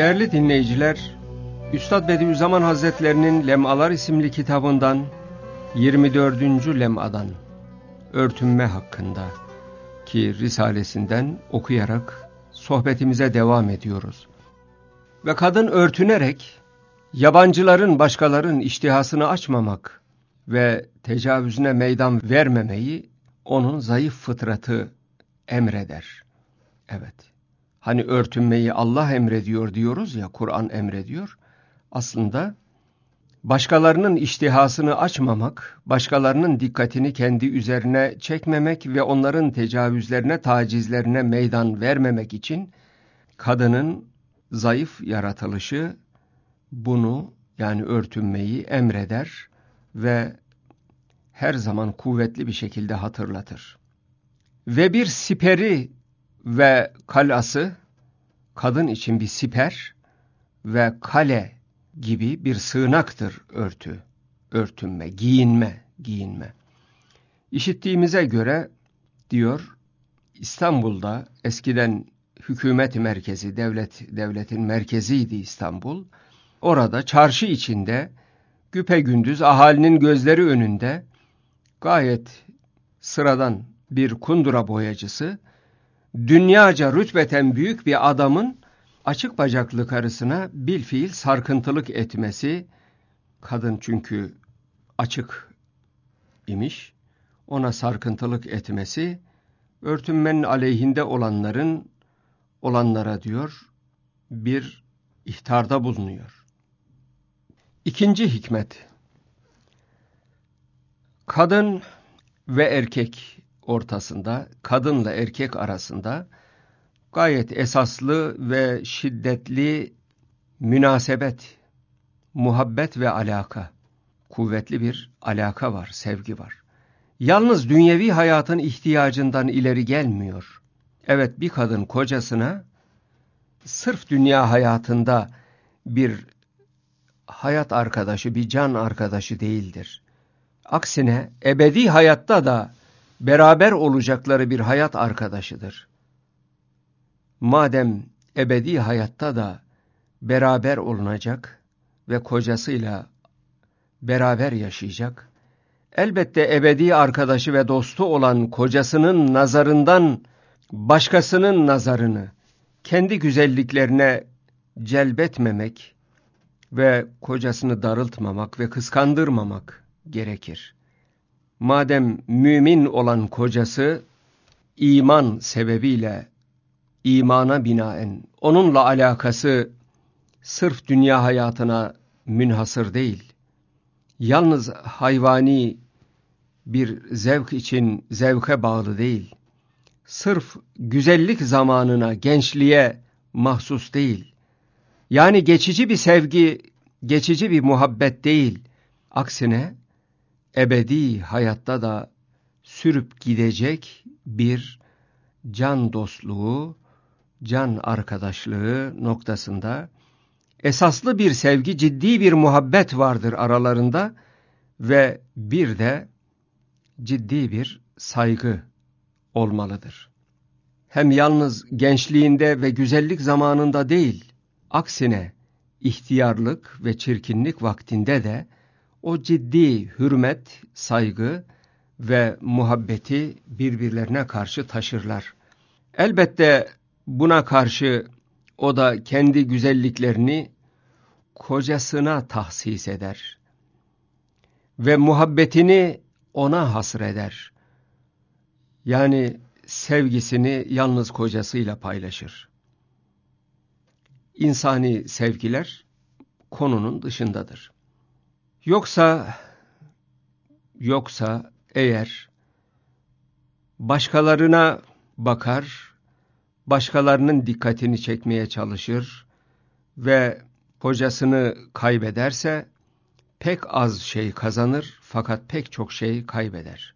Değerli dinleyiciler, Üstad Bediüzzaman Hazretlerinin Lemalar isimli kitabından 24. lemadan örtünme hakkında ki risalesinden okuyarak sohbetimize devam ediyoruz. Ve kadın örtünerek yabancıların, başkaların iştihasını açmamak ve tecavüzüne meydan vermemeyi onun zayıf fıtratı emreder. Evet. Hani örtünmeyi Allah emrediyor diyoruz ya, Kur'an emrediyor. Aslında başkalarının iştihasını açmamak, başkalarının dikkatini kendi üzerine çekmemek ve onların tecavüzlerine, tacizlerine meydan vermemek için kadının zayıf yaratılışı bunu, yani örtünmeyi emreder ve her zaman kuvvetli bir şekilde hatırlatır. Ve bir siperi ve kalası, kadın için bir siper ve kale gibi bir sığınaktır örtünme, giyinme. İşittiğimize göre diyor, İstanbul'da eskiden hükümet merkezi, devletin merkeziydi İstanbul. Orada çarşı içinde güpegündüz ahalinin gözleri önünde gayet sıradan bir kundura boyacısı, dünyaca rütbeten büyük bir adamın açık bacaklı karısına bilfiil sarkıntılık etmesi, kadın çünkü açık imiş, ona sarkıntılık etmesi, örtünmenin aleyhinde olanlara diyor, bir ihtarda bulunuyor. İkinci hikmet, kadın ve erkek ortasında, kadınla erkek arasında gayet esaslı ve şiddetli münasebet, muhabbet ve alaka, kuvvetli bir alaka var, sevgi var. Yalnız dünyevi hayatın ihtiyacından ileri gelmiyor. Evet, bir kadın kocasına sırf dünya hayatında bir hayat arkadaşı, bir can arkadaşı değildir. Aksine ebedi hayatta da beraber olacakları bir hayat arkadaşıdır. Madem ebedi hayatta da beraber olunacak ve kocasıyla beraber yaşayacak, elbette ebedi arkadaşı ve dostu olan kocasının nazarından başkasının nazarını kendi güzelliklerine celbetmemek ve kocasını darıltmamak ve kıskandırmamak gerekir. Madem mümin olan kocası iman sebebiyle, imana binaen onunla alakası sırf dünya hayatına münhasır değil, yalnız hayvani bir zevk için zevke bağlı değil, sırf güzellik zamanına, gençliğe mahsus değil, yani geçici bir sevgi, geçici bir muhabbet değil, aksine ebedi hayatta da sürüp gidecek bir can dostluğu, can arkadaşlığı noktasında esaslı bir sevgi, ciddi bir muhabbet vardır aralarında ve bir de ciddi bir saygı olmalıdır. Hem yalnız gençliğinde ve güzellik zamanında değil, aksine ihtiyarlık ve çirkinlik vaktinde de o ciddi hürmet, saygı ve muhabbeti birbirlerine karşı taşırlar. Elbette buna karşı o da kendi güzelliklerini kocasına tahsis eder ve muhabbetini ona hasreder. Yani sevgisini yalnız kocasıyla paylaşır. İnsani sevgiler konunun dışındadır. Yoksa eğer başkalarına bakar, başkalarının dikkatini çekmeye çalışır ve kocasını kaybederse pek az şey kazanır fakat pek çok şey kaybeder.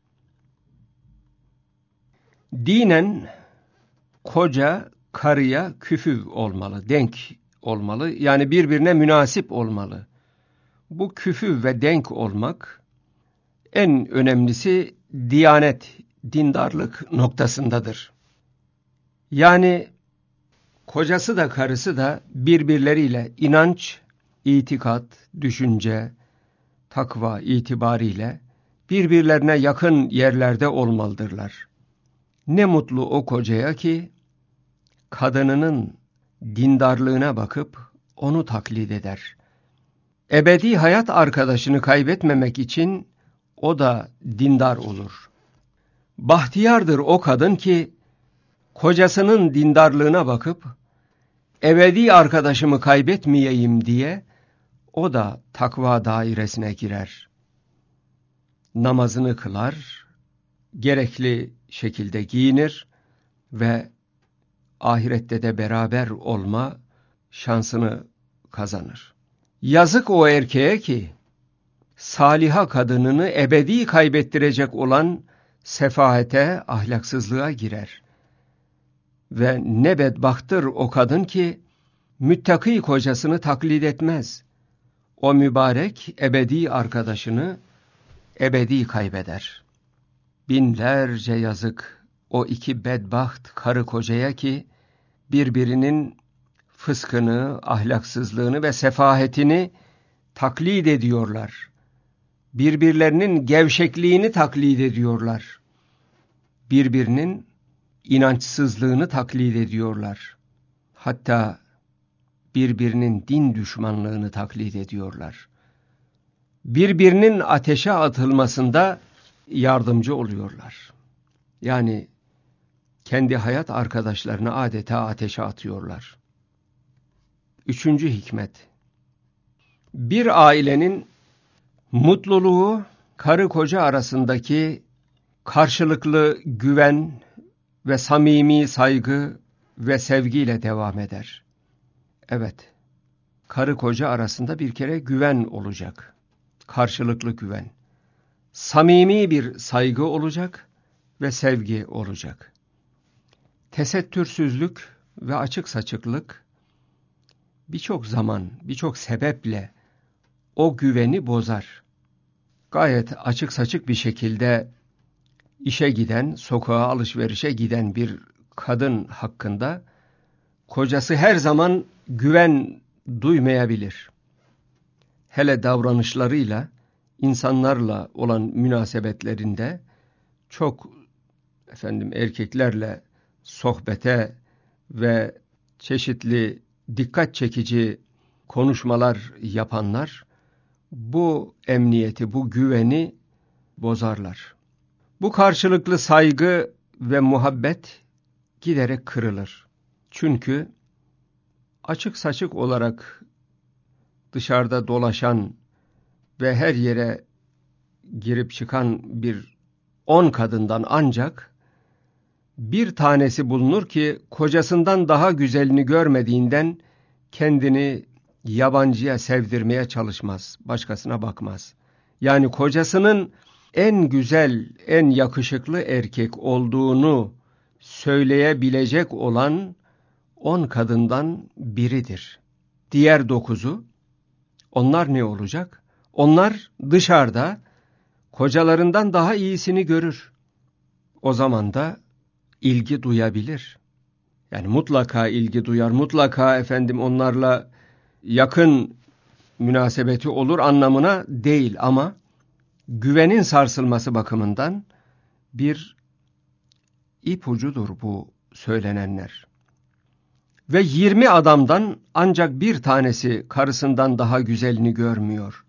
Dinen koca karıya küfü olmalı, denk olmalı, yani birbirine münasip olmalı. Bu küfü ve denk olmak en önemlisi diyanet, dindarlık noktasındadır. Yani kocası da karısı da birbirleriyle inanç, itikat, düşünce, takva itibariyle birbirlerine yakın yerlerde olmalıdırlar. Ne mutlu o kocaya ki kadınının dindarlığına bakıp onu taklit eder. Ebedi hayat arkadaşını kaybetmemek için o da dindar olur. Bahtiyardır o kadın ki kocasının dindarlığına bakıp ebedi arkadaşımı kaybetmeyeyim diye o da takva dairesine girer. Namazını kılar, gerekli şekilde giyinir ve ahirette de beraber olma şansını kazanır. Yazık o erkeğe ki saliha kadınını ebedi kaybettirecek olan sefahete, ahlaksızlığa girer. Ve ne bedbahtır o kadın ki müttaki kocasını taklit etmez. O mübarek ebedi arkadaşını ebedi kaybeder. Binlerce yazık o iki bedbaht karı kocaya ki birbirinin fıskını, ahlaksızlığını ve sefahetini taklit ediyorlar. Birbirlerinin gevşekliğini taklit ediyorlar. Birbirinin inançsızlığını taklit ediyorlar. Hatta birbirinin din düşmanlığını taklit ediyorlar. Birbirinin ateşe atılmasında yardımcı oluyorlar. Yani kendi hayat arkadaşlarını adeta ateşe atıyorlar. 3. hikmet. Bir ailenin mutluluğu karı koca arasındaki karşılıklı güven ve samimi saygı ve sevgiyle devam eder. Evet, karı koca arasında bir kere güven olacak. Karşılıklı güven. Samimi bir saygı olacak ve sevgi olacak. Tesettürsüzlük ve açık saçıklık birçok zaman, birçok sebeple o güveni bozar. Gayet açık saçık bir şekilde işe giden, sokağa alışverişe giden bir kadın hakkında kocası her zaman güven duymayabilir. Hele davranışlarıyla, insanlarla olan münasebetlerinde çok erkeklerle sohbete ve çeşitli dikkat çekici konuşmalar yapanlar bu emniyeti, bu güveni bozarlar. Bu karşılıklı saygı ve muhabbet giderek kırılır. Çünkü açık saçık olarak dışarıda dolaşan ve her yere girip çıkan bir 10 kadından ancak bir tanesi bulunur ki kocasından daha güzelini görmediğinden kendini yabancıya sevdirmeye çalışmaz, başkasına bakmaz. Yani kocasının en güzel, en yakışıklı erkek olduğunu söyleyebilecek olan 10 kadından biridir. Diğer 9'u, onlar ne olacak? Onlar dışarıda kocalarından daha iyisini görür. O zaman da ilgi duyabilir. Yani mutlaka ilgi duyar, mutlaka onlarla yakın münasebeti olur anlamına değil ama güvenin sarsılması bakımından bir ipucudur bu söylenenler. Ve 20 adamdan ancak bir tanesi karısından daha güzelini görmüyor.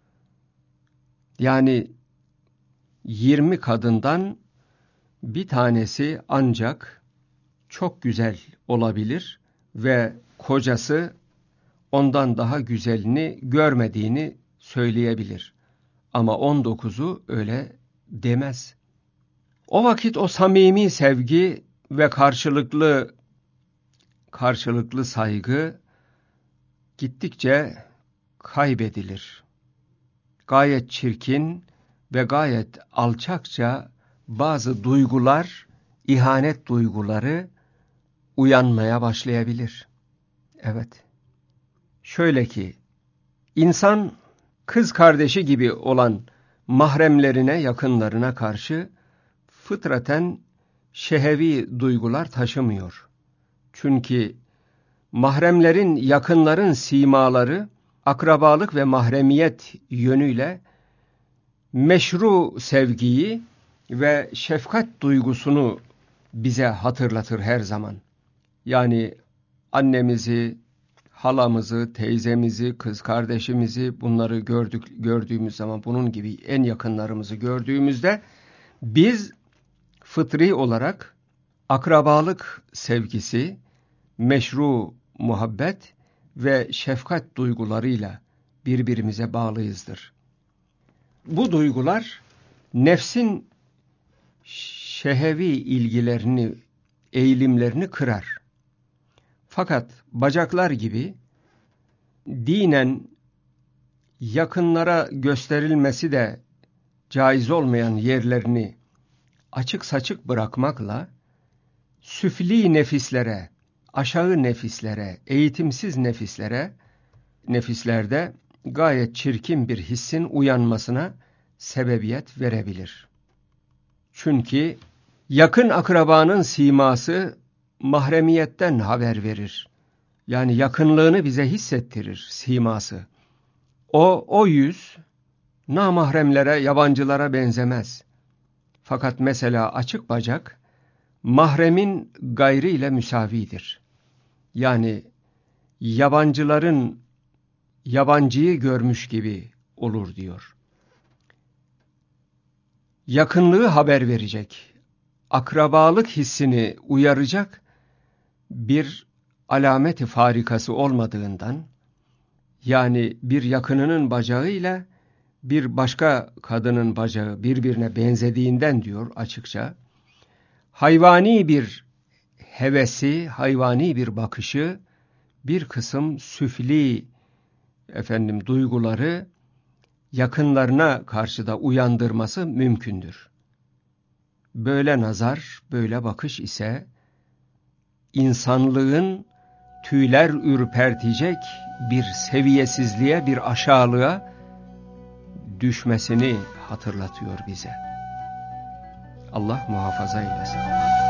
Yani 20 kadından bir tanesi ancak çok güzel olabilir ve kocası ondan daha güzelini görmediğini söyleyebilir. Ama 19'u öyle demez. O vakit o samimi sevgi ve karşılıklı saygı gittikçe kaybedilir. Gayet çirkin ve gayet alçakça bazı duygular, ihanet duyguları uyanmaya başlayabilir. Evet. Şöyle ki, insan kız kardeşi gibi olan mahremlerine, yakınlarına karşı fıtraten şehevi duygular taşımıyor. Çünkü mahremlerin, yakınların simaları, akrabalık ve mahremiyet yönüyle meşru sevgiyi ve şefkat duygusunu bize hatırlatır her zaman. Yani annemizi, halamızı, teyzemizi, kız kardeşimizi, bunları gördüğümüz zaman, bunun gibi en yakınlarımızı gördüğümüzde biz fıtri olarak akrabalık sevgisi, meşru muhabbet ve şefkat duygularıyla birbirimize bağlıyızdır. Bu duygular nefsin şehevi ilgilerini, eğilimlerini kırar. Fakat bacaklar gibi dinen yakınlara gösterilmesi de caiz olmayan yerlerini açık saçık bırakmakla süfli nefislere, aşağı nefislere, eğitimsiz nefislerde gayet çirkin bir hissin uyanmasına sebebiyet verebilir. Çünkü yakın akrabanın siması mahremiyetten haber verir. Yani yakınlığını bize hissettirir siması. O yüz namahremlere, yabancılara benzemez. Fakat mesela açık bacak mahremin gayrı ile müsavidir. Yani yabancıların yabancıyı görmüş gibi olur diyor. Yakınlığı haber verecek, akrabalık hissini uyaracak bir alameti farikası olmadığından, yani bir yakınının bacağı ile bir başka kadının bacağı birbirine benzediğinden diyor açıkça, hayvani bir hevesi, hayvani bir bakışı, bir kısım süfli duyguları yakınlarına karşı da uyandırması mümkündür. Böyle nazar, böyle bakış ise insanlığın tüyler ürpertecek bir seviyesizliğe, bir aşağılığa düşmesini hatırlatıyor bize. Allah muhafaza eylesin.